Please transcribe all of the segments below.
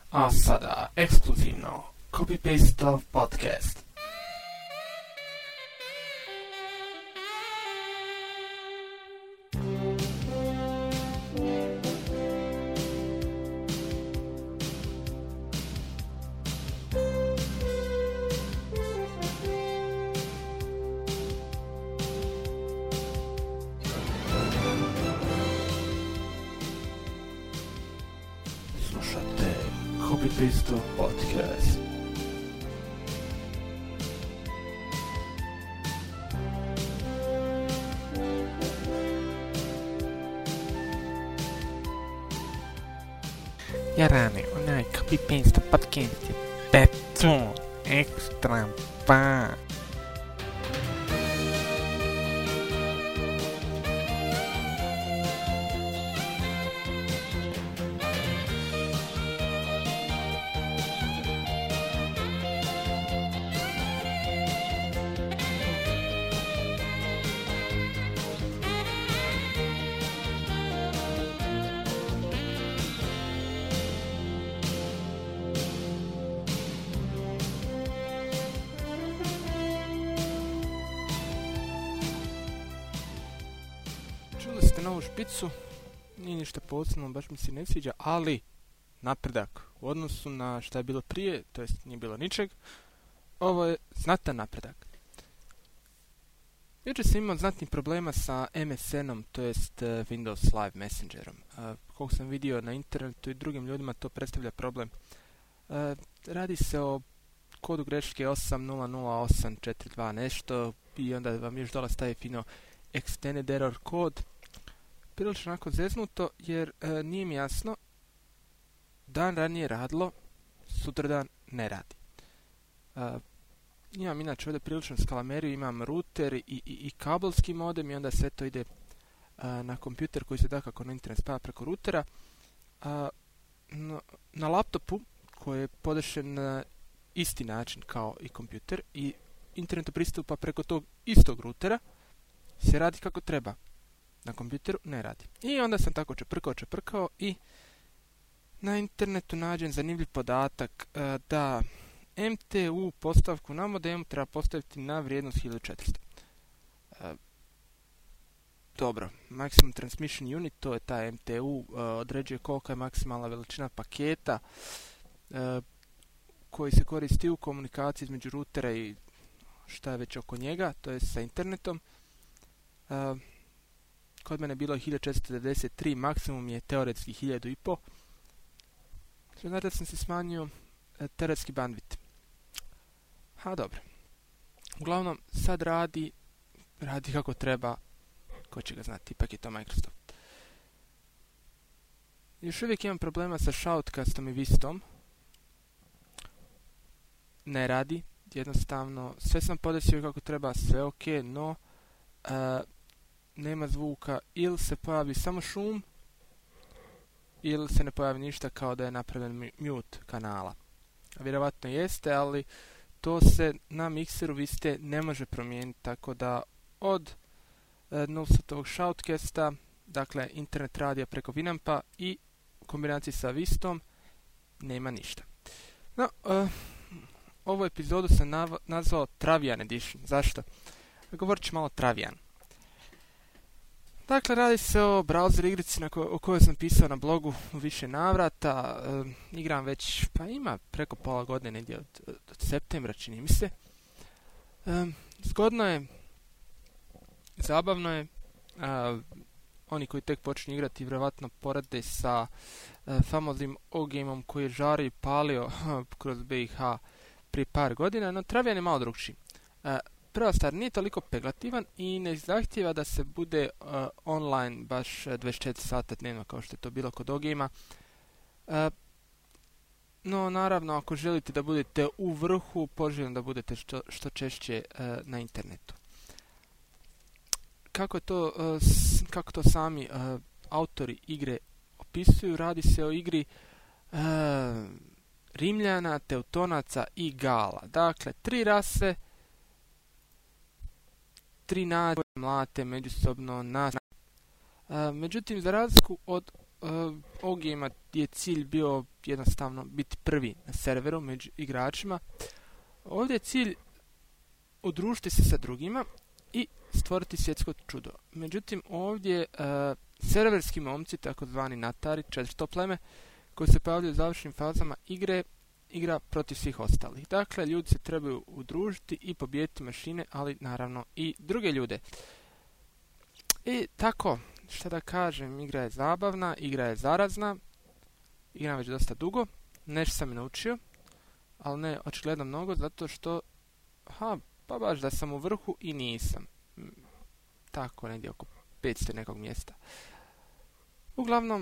A sada, ekskluzivno, Copy-Paste podcast. Slušate Copy-Paste podcast. Jarane, onaj Copy-Paste podcast je beton, ekstra, pa. Čuli ste novu špicu, nije ništa posebno, baš mi se ne sviđa, ali napredak u odnosu na šta je bilo prije, to jest nije bilo ničeg, ovo je znatan napredak. Jučer sam imao znatnih problema sa MSN-om, to jest Windows Live Messengerom. Koliko sam vidio na internetu i drugim ljudima, to predstavlja problem. Radi se o kodu greške 800842 nešto i onda vam još dole staje fino extended error kod. Prilično onako zeznuto jer nije mi jasno, dan ranije radilo, sutradan ne radi. Imam inače ovdje prilično skalameriju, imam router i kabelski modem i onda sve to ide na kompjuter koji se dakako na internet spaja preko routera. Na laptopu koji je podešen na isti način kao i kompjuter i internetu pristupa preko tog istog routera se radi kako treba. Na kompjuteru ne radi. I onda sam tako čeprkao i na internetu nađem zanimljiv podatak da MTU postavku na modemu treba postaviti na vrijednost 1400. Dobro, Maximum Transmission Unit, to je taj MTU, određuje kolika je maksimalna veličina paketa koji se koristi u komunikaciji između routera i šta je već oko njega, to je sa internetom. Kod mene je bilo 1493, maksimum je teoretski 1500. Znači da sam se smanjio teoretski bandwidth. Dobro. Uglavnom, sad radi kako treba, ko će ga znati, ipak je to Microsoft. Još uvijek imam problema sa Shoutcastom i Vistom. Ne radi, jednostavno, sve sam podesio kako treba, sve ok, no nema zvuka, ili se pojavi samo šum, ili se ne pojavi ništa kao da je napravljen mute kanala. Vjerovatno jeste, ali to se na mikseru Viste ne može promijeniti, tako da od nulsatog Shoutcasta, dakle internet radija preko Winampa i u kombinaciji sa Vistom, nema ništa. No, ovu epizodu sam nazvao Travian Edition. Zašto? Govorit ću malo Travian. Dakle, radi se o browser igrici o kojoj sam pisao na blogu u više navrata. Igram već, pa ima preko pola godine, negdje od septembra, čini mi se. Zgodno je, zabavno je. Oni koji tek počinju igrati vjerovatno porade sa famoznim O-gameom koji je žario i palio kroz BiH prije par godina, no Travian je malo drugčiji. Prva stvar, nije toliko peglativan i ne zahtijeva da se bude online baš 24 sata dnevno kao što je to bilo kod O-gamea. No, naravno, ako želite da budete u vrhu, poželjno da budete što češće na internetu. Kako to sami autori igre opisuju, radi se o igri Rimljana, Teutonaca i Gala. Dakle, 3 rase, 3 nacije koje mlate međusobno na. Međutim, za razliku od OG-ima je cilj bio jednostavno biti prvi na serveru među igračima. Ovdje je cilj udružiti se sa drugima i stvoriti svjetsko čudo. Međutim, ovdje serverski momci, takozvani natari, 400 pleme, koji se pojavljaju u završnim fazama igre, igra protiv svih ostalih. Dakle, ljudi se trebaju udružiti i pobijediti mašine, ali naravno i druge ljude. I tako, šta da kažem, igra je zabavna, igra je zarazna, igram već dosta dugo, nešto sam i naučio, ali ne očigledno mnogo, zato što, pa baš da sam u vrhu i nisam. Tako, negdje oko 500 nekog mjesta. Uglavnom,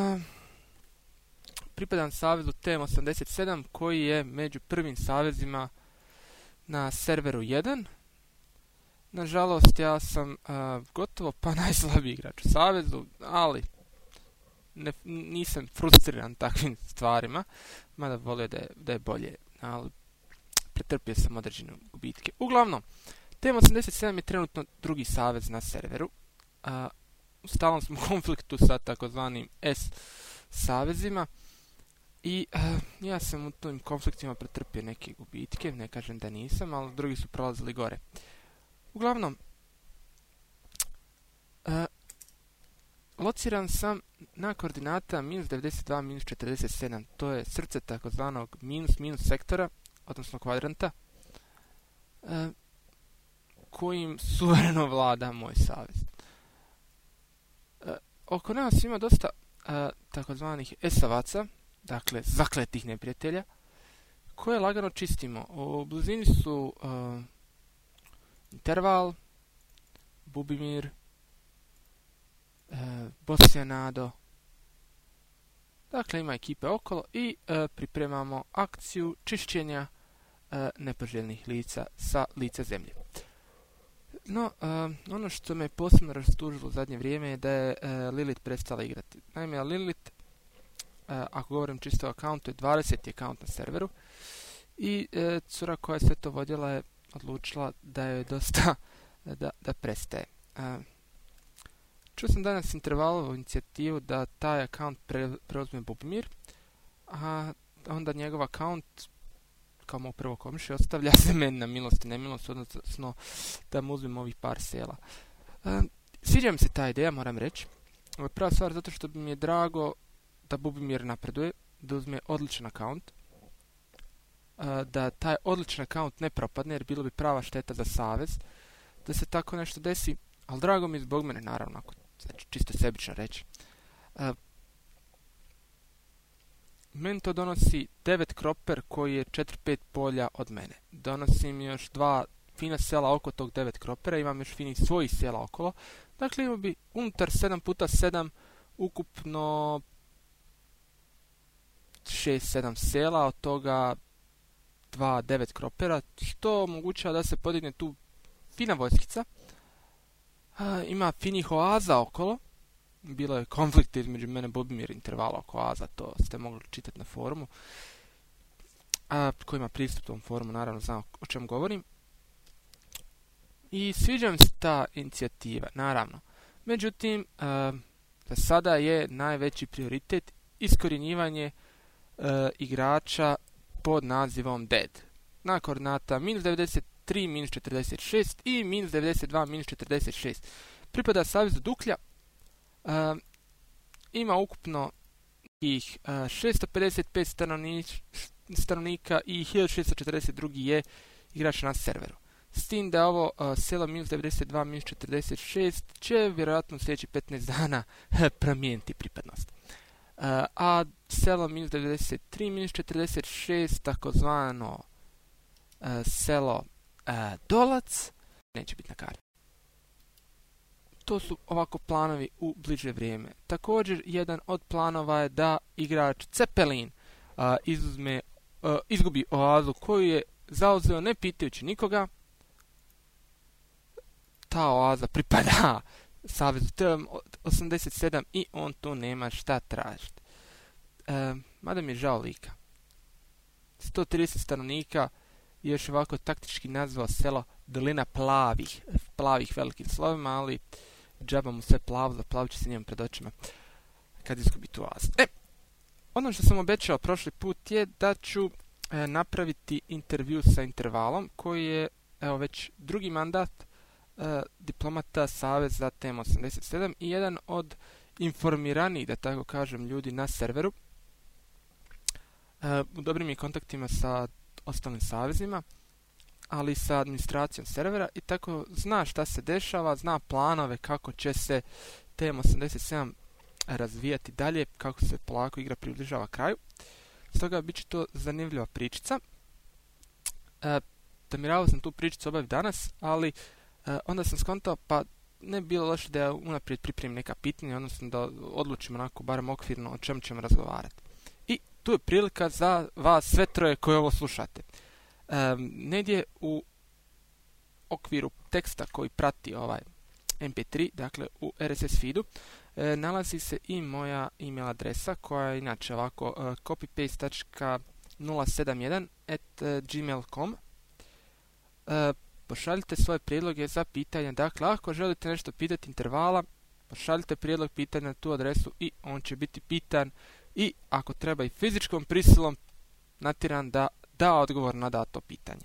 pripadam savezu TM87 koji je među prvim savezima na serveru 1. Nažalost, ja sam gotovo pa najslabiji igrač u savezu, ali nisam frustriran takvim stvarima, mada volio da je bolje, ali pretrpio sam određene gubitke. Uglavnom, TM87 je trenutno drugi savez na serveru. U stalnom smo u konfliktu sa takozvanim S savezima i ja sam u tim konfliktima pretrpio neke gubitke, ne kažem da nisam, ali drugi su prolazili gore. Uglavnom, lociran sam na koordinata -92, -47, to je srce takozvanog minus sektora, odnosno kvadranta, kojim suvereno vlada moj savez. Oko nas ima dosta takozvanih esavaca, dakle zakletih neprijatelja, koje lagano čistimo. U blizini su Interval, Bubimir, Bosjanado. Dakle, ima ekipe okolo i pripremamo akciju čišćenja nepoželjnih lica sa lica zemlje. No, ono što me posebno rastužilo u zadnje vrijeme je da je Lilith prestala igrati. Naime, Lilith, ako govorim čisto o akauntu, je 20. akaunt na serveru i cura koja je sve to vodila je odlučila da je dosta da prestaje. Čuo sam danas Intervalovu inicijativu da taj akaunt preuzme Bubimir, a onda njegov akaunt kao moj prvo komšije ostavlja se meni na milost i nemilost, odnosno da mu uzmem ovih par sela. Sviđa mi se ta ideja, moram reći. Prva stvar zato što bi mi je drago da Bubimir napreduje, da uzme odličan akaunt, da taj odličan akaunt ne propadne, jer bilo bi prava šteta za savez da se tako nešto desi, ali drago mi je zbog mene, naravno, ako znači, čisto sebično reći. Meni to donosi 9 kroper koji je 4-5 polja od mene. Donosi mi još 2 fina sela oko tog 9 kropera, imam još finih svojih sela okolo. Dakle, imao bi unutar 7x7 ukupno 6-7 sela, od toga 2 9 kropera, što omogućava da se podigne tu fina vojskica. Ima finih oaza okolo. Bilo je konflikt između mene Bubimir Intervala oko oaza, to ste mogli čitati na forumu. Ko ima pristup tom forumu, naravno zna o čemu govorim. I sviđa mi se ta inicijativa, naravno. Međutim, za sada je najveći prioritet iskorjenjivanje igrača pod nazivom Dead. Na koordinata -93, -46 i -92, -46. Pripada savezu Duklja. Ima ukupno ih 655 stanovnika i 1642 je igrač na serveru. S tim da ovo selo -92, -46 će vjerojatno u sljedećih 15 dana promijeniti pripadnost. A selo -93, -46, takozvano selo Dolac, neće biti na karti. To su ovako planovi u bliže vrijeme. Također, jedan od planova je da igrač Cepelin izgubi oazu koju je zauzeo ne pitajući nikoga. Ta oaza pripada savezu TM87 i on tu nema šta tražiti. Mada mi je žao lika. 130 stanovnika je još ovako taktički nazvao selo Dolina plavih velikim slovima, ali džaba mu sve plavo, zaplavit će se njemu pred očima. kad izgubite oazu. Ono što sam obećao prošli put je da ću napraviti intervju sa intervalom koji je već drugi mandat diplomata Saveza TM87 i jedan od informiranijih, da tako kažem, ljudi na serveru. U dobrim je kontaktima sa ostalim savezima, ali i sa administracijom servera i tako zna šta se dešava, zna planove kako će se TM87 razvijati dalje, kako se polako igra približava kraju. Stoga bit će to zanimljiva pričica. Nameravao sam tu pričicu obaviti danas, ali onda sam skontao pa ne bi bilo loše da ja unaprijed pripremim neka pitanja, odnosno da odlučimo onako barem okvirno o čemu ćemo razgovarati. I tu je prilika za vas sve troje koji ovo slušate. Negdje u okviru teksta koji prati ovaj MP3, dakle u RSS feedu, nalazi se i moja email adresa koja je inače ovako copypaste.071@gmail.com. Pošaljite svoje prijedloge za pitanja. Dakle, ako želite nešto pitati intervala, pošaljite prijedlog pitanja na tu adresu i on će biti pitan i ako treba i fizičkom prisilom natjeran da da odgovor na dato pitanje.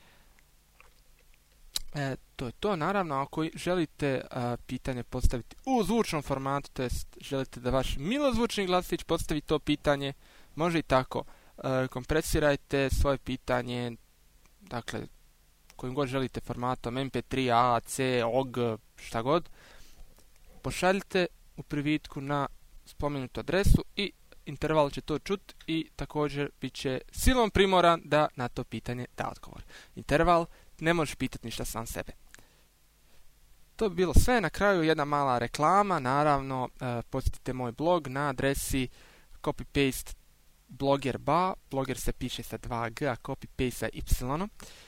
To je to. Naravno, ako želite pitanje postaviti u zvučnom formatu, to jest želite da vaš milozvučni glasić postavi to pitanje, može i tako. Kompresirajte svoje pitanje, dakle, kojim god želite formatom, MP3, AAC, OG, šta god. Pošaljite u privitku na spomenutu adresu i interval će to čuti i također bit će silom primoran da na to pitanje da odgovor. Interval ne možeš pitati ništa sam sebe. To bi bilo sve. Na kraju jedna mala reklama. Naravno, posjetite moj blog na adresi copypaste blogger.ba. Blogger se piše sa 2G, a copypaste sa Y.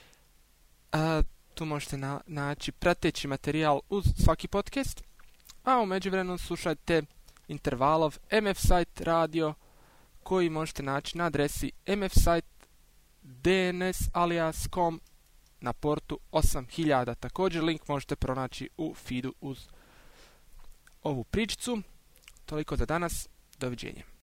Tu možete naći prateći materijal uz svaki podcast. A u međuvremenu slušajte intervalov MF site radio koji možete naći na adresi mfsite.dns-alias.com na portu 8000. Također link možete pronaći u feedu uz ovu pričicu. Toliko za danas. Doviđenja.